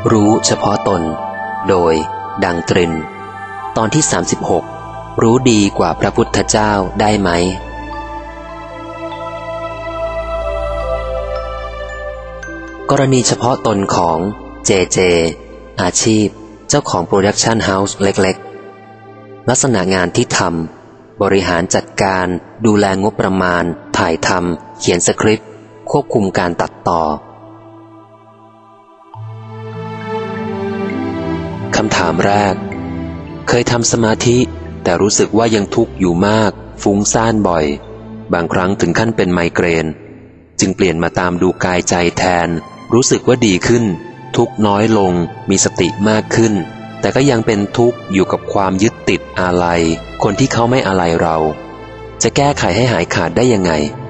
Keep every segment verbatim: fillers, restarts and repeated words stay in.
รู้เฉพาะตนโดยดังตรินตอนที่สามสิบหกรู้ดีกว่าพระพุทธเจ้าได้ไหมกรณีเฉพาะตนของเจเจอาชีพเจ้าของโปรดักชันเฮาส์เล็กๆลักษณะงานที่ทำบริหารจัดการดูแลงบประมาณถ่ายทำเขียนสคริปต์ควบคุมการตัดต่อคำถามแรกเคยทำสมาธิแต่รู้สึกว่ายังทุกข์อยู่มากฟุ้งซ่านบ่อยบางครั้งถึงขั้นเป็นไมเกรนจึงเปลี่ยนมาตามดูกายใจแทนรู้สึกว่าดีขึ้นทุกข์น้อยลงมีสติมากขึ้นแต่ก็ยังเป็นทุกข์อยู่กับความยึดติดอาลัยคนที่เขาไม่อาลัยเราจะแก้ไขให้หายขาดได้ยังไง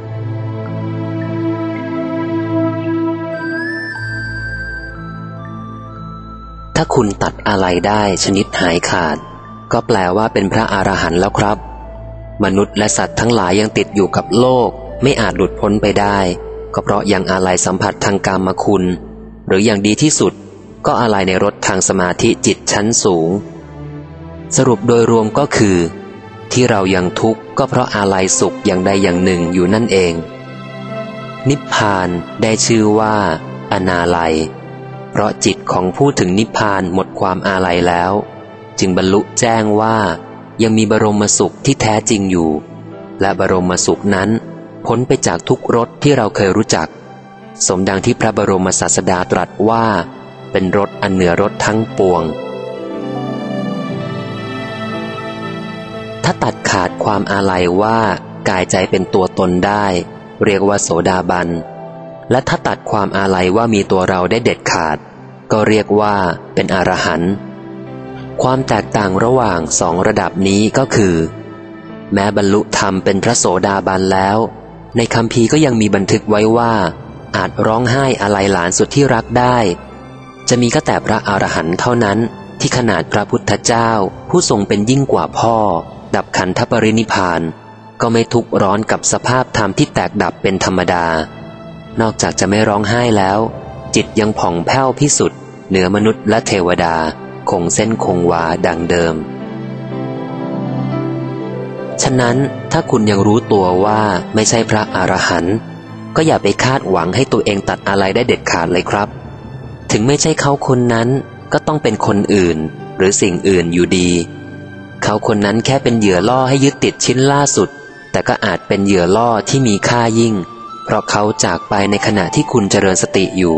ถ้าคุณตัดอาลัยได้ชนิดหายขาดก็แปลว่าเป็นพระอรหันต์แล้วครับมนุษย์และสัตว์ทั้งหลายยังติดอยู่กับโลกไม่อาจหลุดพ้นไปได้ก็เพราะยังอาลัยสัมผัสทางกามคุณหรืออย่างดีที่สุดก็อาลัยในรสทางสมาธิจิตชั้นสูงสรุปโดยรวมก็คือที่เรายังทุกข์ก็เพราะอาลัยสุขอย่างใดอย่างหนึ่งอยู่นั่นเองนิพพานได้ชื่อว่าอนาลัยเพราะจิตของผู้ถึงนิพพานหมดความอาลัยแล้วจึงบรรลุแจ้งว่ายังมีบรมสุขที่แท้จริงอยู่และบรมสุขนั้นพ้นไปจากทุกรสที่เราเคยรู้จักสมดังที่พระบรมศาสดาตรัสว่าเป็นรสอันเหนือรสทั้งปวงถ้าตัดขาดความอาลัยว่ากายใจเป็นตัวตนได้เรียกว่าโสดาบันและถ้าตัดความอาลัยว่ามีตัวเราได้เด็ดขาดก็เรียกว่าเป็นอรหันต์ความแตกต่างระหว่างสองระดับนี้ก็คือแม้บรรลุธรรมเป็นพระโสดาบันแล้วในคัมภีร์ก็ยังมีบันทึกไว้ว่าอาจร้องไห้อาลัยหลานสุดที่รักได้จะมีก็แต่พระอรหันต์เท่านั้นที่ขนาดพระพุทธเจ้าผู้ทรงเป็นยิ่งกว่าพ่อดับขันธปรินิพพานก็ไม่ทุกข์ร้อนกับสภาพธรรมที่แตกดับเป็นธรรมดานอกจากจะไม่ร้องไห้แล้วจิตยังผ่องแผ้วพิสุทธิ์เหนือมนุษย์และเทวดาคงเส้นคงวาดังเดิมฉะนั้นถ้าคุณยังรู้ตัวว่าไม่ใช่พระอรหันต์ก็อย่าไปคาดหวังให้ตัวเองตัดอะไรได้เด็ดขาดเลยครับถึงไม่ใช่เขาคนนั้นก็ต้องเป็นคนอื่นหรือสิ่งอื่นอยู่ดีเขาคนนั้นแค่เป็นเหยื่อล่อให้ยึดติดชิ้นล่าสุดแต่ก็อาจเป็นเหยื่อล่อที่มีค่ายิ่งเพราะเขาจากไปในขณะที่คุณเจริญสติอยู่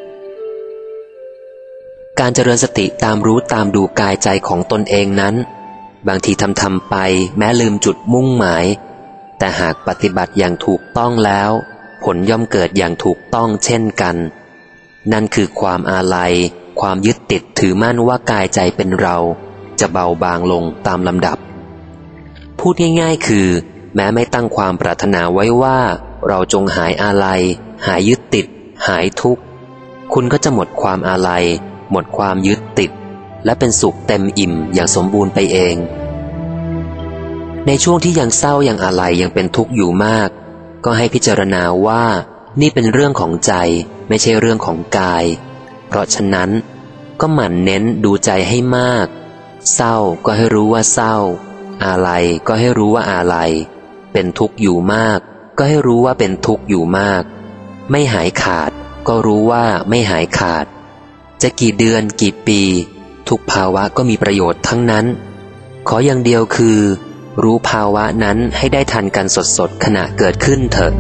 การเจริญสติตามรู้ตามดูกายใจของตนเองนั้นบางทีทำทำไปแม้ลืมจุดมุ่งหมายแต่หากปฏิบัติอย่างถูกต้องแล้วผลย่อมเกิดอย่างถูกต้องเช่นกันนั่นคือความอาลัยความยึดติดถือมั่นว่ากายใจเป็นเราจะเบาบางลงตามลำดับพูดง่ายๆคือแม้ไม่ตั้งความปรารถนาไว้ว่าเราจงหายอาลัยหายยึดติดหายทุกข์คุณก็จะหมดความอาลัยหมดความยึดติดและเป็นสุขเต็มอิ่มอย่างสมบูรณ์ไปเองในช่วงที่ยังเศร้ายังอาลัยยังเป็นทุกข์อยู่มากก็ให้พิจารณาว่านี่เป็นเรื่องของใจไม่ใช่เรื่องของกายเพราะฉะนั้นก็หมั่นเน้นดูใจให้มากเศร้าก็ให้รู้ว่าเศร้าอาลัยก็ให้รู้ว่าอาลัยเป็นทุกข์อยู่มากก็ให้รู้ว่าเป็นทุกข์อยู่มากไม่หายขาดก็รู้ว่าไม่หายขาดจะกี่เดือนกี่ปีทุกภาวะก็มีประโยชน์ทั้งนั้นขออย่างเดียวคือรู้ภาวะนั้นให้ได้ทันกันสดๆขณะเกิดขึ้นเถอะ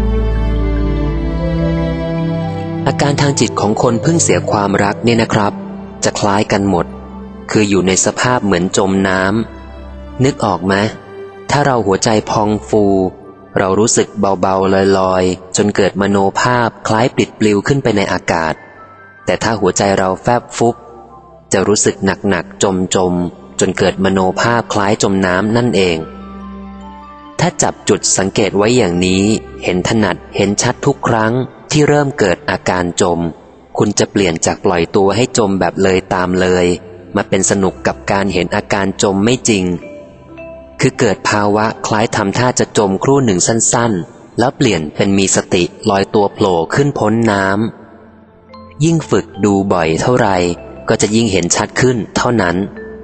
อาการทางจิตของคนเพิ่งเสียความรักเนี่ยนะครับจะคล้ายกันหมดคืออยู่ในสภาพเหมือนจมน้ำนึกออกไหมถ้าเราหัวใจพองฟูเรารู้สึกเบาๆลอยๆจนเกิดมโนภาพคล้ายปลิดปลิวขึ้นไปในอากาศแต่ถ้าหัวใจเราแฟบฟุบจะรู้สึกหนักๆจมๆจนเกิดมโนภาพคล้ายจมน้ำนั่นเองถ้าจับจุดสังเกตไว้อย่างนี้เห็นถนัดเห็นชัดทุกครั้งที่เริ่มเกิดอาการจมคุณจะเปลี่ยนจากปล่อยตัวให้จมแบบเลยตามเลยมาเป็นสนุกกับการเห็นอาการจมไม่จริงคือเกิดภาวะคล้ายทำท่าจะจมครู่หนึ่งสั้นๆแล้วเปลี่ยนเป็นมีสติลอยตัวโผล่ขึ้นพ้นน้ำยิ่งฝึกดูบ่อยเท่าไรก็จะยิ่งเห็นชัดขึ้นเท่านั้น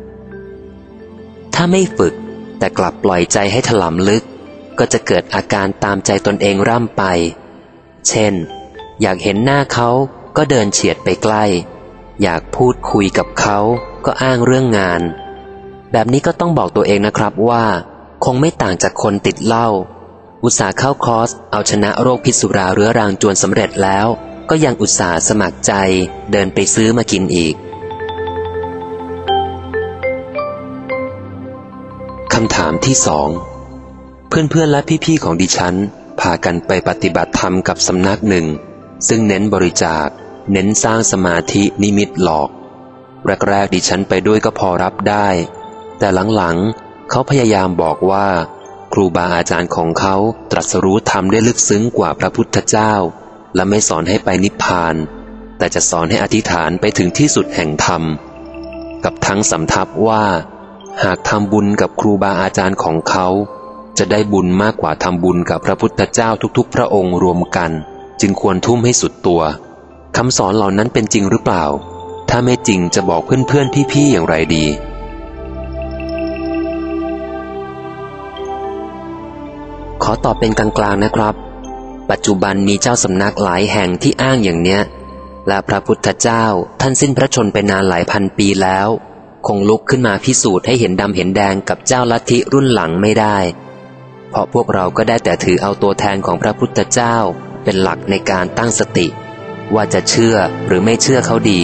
ถ้าไม่ฝึกแต่กลับปล่อยใจให้ถลำลึกก็จะเกิดอาการตามใจตนเองร่ำไปเช่นอยากเห็นหน้าเขาก็เดินเฉียดไปใกล้อยากพูดคุยกับเขาก็อ้างเรื่องงานแบบนี้ก็ต้องบอกตัวเองนะครับว่าคงไม่ต่างจากคนติดเหล้าอุตส่าห์เข้าคอร์สเอาชนะโรคพิษสุราเรื้อรังจวนสำเร็จแล้วก็ยังอุตส่าห์สมัครใจเดินไปซื้อมากินอีกคำถามที่สองเพื่อนๆและพี่ๆของดิฉันพากันไปปฏิบัติธรรมกับสำนักหนึ่งซึ่งเน้นบริจาคเน้นสร้างสมาธินิมิตหลอกแรกๆดิฉันไปด้วยก็พอรับได้แต่หลังๆเขาพยายามบอกว่าครูบาอาจารย์ของเขาตรัสรู้ธรรมได้ลึกซึ้งกว่าพระพุทธเจ้าและไม่สอนให้ไปนิพพานแต่จะสอนให้อธิษฐานไปถึงที่สุดแห่งธรรมกับทั้งสำทับว่าหากทำบุญกับครูบาอาจารย์ของเขาจะได้บุญมากกว่าทำบุญกับพระพุทธเจ้าทุกๆพระองค์รวมกันจึงควรทุ่มให้สุดตัวคำสอนเหล่านั้นเป็นจริงหรือเปล่าถ้าไม่จริงจะบอกเพื่อนๆพี่ๆอย่างไรดีขอตอบเป็นกลางๆนะครับปัจจุบันมีเจ้าสำนักหลายแห่งที่อ้างอย่างเนี้ยและพระพุทธเจ้าท่านสิ้นพระชนม์ไปนานหลายพันปีแล้วคงลุกขึ้นมาพิสูจน์ให้เห็นดำเห็นแดงกับเจ้าลัทธิรุ่นหลังไม่ได้เพราะพวกเราก็ได้แต่ถือเอาตัวแทนของพระพุทธเจ้าเป็นหลักในการตั้งสติว่าจะเชื่อหรือไม่เชื่อเขาดี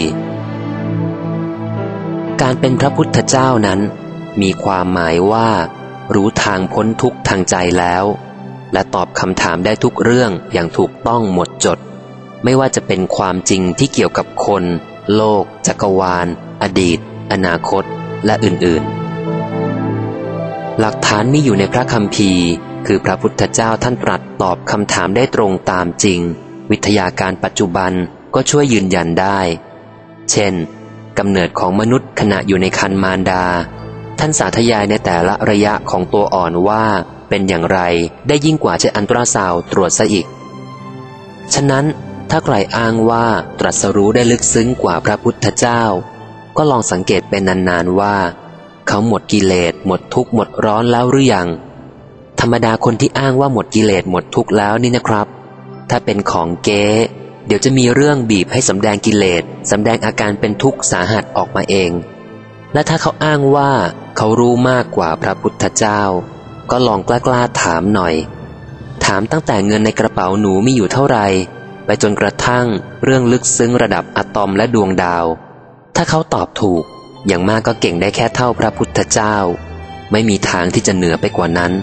การเป็นพระพุทธเจ้านั้นมีความหมายว่ารู้ทางพ้นทุกข์ทางใจแล้วและตอบคำถามได้ทุกเรื่องอย่างถูกต้องหมดจดไม่ว่าจะเป็นความจริงที่เกี่ยวกับคนโลกจักรวาลอดีตอนาคตและอื่นๆหลักฐานมีอยู่ในพระคัมภีร์คือพระพุทธเจ้าท่านตรัสตอบคำถามได้ตรงตามจริงวิทยาการปัจจุบันก็ช่วยยืนยันได้เช่นกำเนิดของมนุษย์ขณะอยู่ในครรภ์มารดาท่านสาธยายในแต่ละระยะของตัวอ่อนว่าเป็นอย่างไรได้ยิ่งกว่าใช้อัลตราซาวด์ตรวจซะอีกฉะนั้นถ้าใครอ้างว่าตรัสรู้ได้ลึกซึ้งกว่าพระพุทธเจ้าก็ลองสังเกตเป็นนานๆว่าเขาหมดกิเลสหมดทุกข์หมดร้อนแล้วหรือยังธรรมดาคนที่อ้างว่าหมดกิเลสหมดทุกข์แล้วนี่นะครับถ้าเป็นของเก๊เดี๋ยวจะมีเรื่องบีบให้สำแดงกิเลสสำแดงอาการเป็นทุกข์สาหัสออกมาเองและถ้าเขาอ้างว่าเขารู้มากกว่าพระพุทธเจ้าก็ลองกล้าๆถามหน่อยถามตั้งแต่เงินในกระเป๋าหนูมีอยู่เท่าไหร่ไปจนกระทั่งเรื่องลึกซึ้งระดับอะตอมและดวงดาวถ้าเขาตอบถูกอย่างมากก็เก่งได้แค่เท่าพระพุทธเจ้าไม่มีทางที่จะเหนือไปกว่านั้น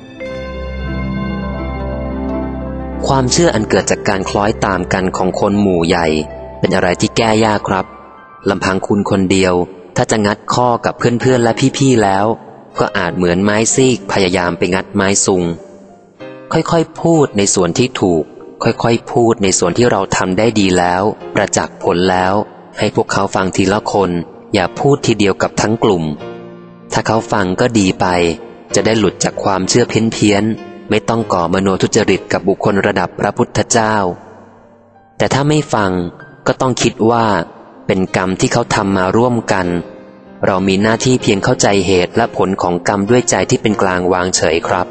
ความเชื่ออันเกิดจากการคล้อยตามกันของคนหมู่ใหญ่เป็นอะไรที่แก้ยากครับลำพังคุณคนเดียวถ้าจะงัดข้อกับเพื่อนๆและพี่ๆแล้วก็อาจเหมือนไม้ซีกพยายามไปงัดไม้ซุงค่อยๆพูดในส่วนที่ถูกค่อยๆพูดในส่วนที่เราทำได้ดีแล้วประจักษ์ผลแล้วให้พวกเขาฟังทีละคนอย่าพูดทีเดียวกับทั้งกลุ่มถ้าเขาฟังก็ดีไปจะได้หลุดจากความเชื่อเพี้ยนๆไม่ต้องก่อมโนทุจริตกับบุคคลระดับพระพุทธเจ้าแต่ถ้าไม่ฟังก็ต้องคิดว่าเป็นกรรมที่เขาทำมาร่วมกันเรามีหน้าที่เพียงเข้าใจเหตุและผลของกรรมด้วยใจที่เป็นกลางวางเฉยครับ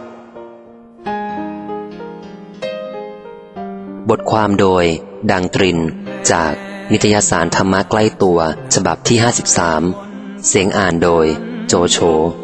บทความโดยดังตรินจากนิตยสารธรรมะใกล้ตัวฉบับที่ห้าสิบสามเสียงอ่านโดยโจโฉ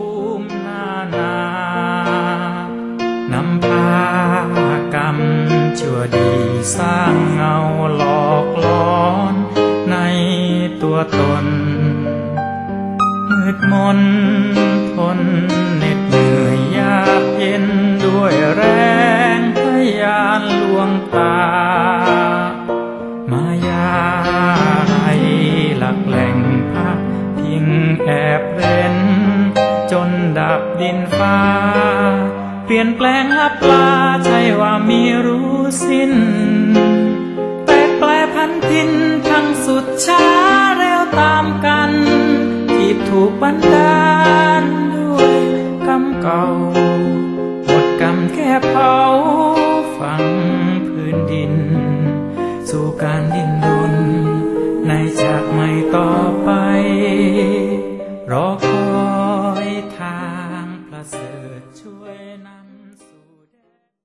นำพากรรมชั่วดีสร้างเงาหลอกล้อนในตัวตนมืดมนทนเหน็ดเหนื่อยยากเย็นด้วยแรงพยานลวงตามายาให้หลักแหล่งพักพิงแอบเร้นจนดับดินฟ้าเปลี่ยนแปลงลับลาใช่ว่ามีรู้สิ้นแปลกแปลพันทินทั้งสุดช้าเร็วตามกันที่ถูกบันดาลด้วยกรรมเก่าหมดกรรมแค่เผาฝังพื้นดินสู่การดิ้นรนในจากไม่ต่อไปรอคอยทางประเสริฐช่วยนำ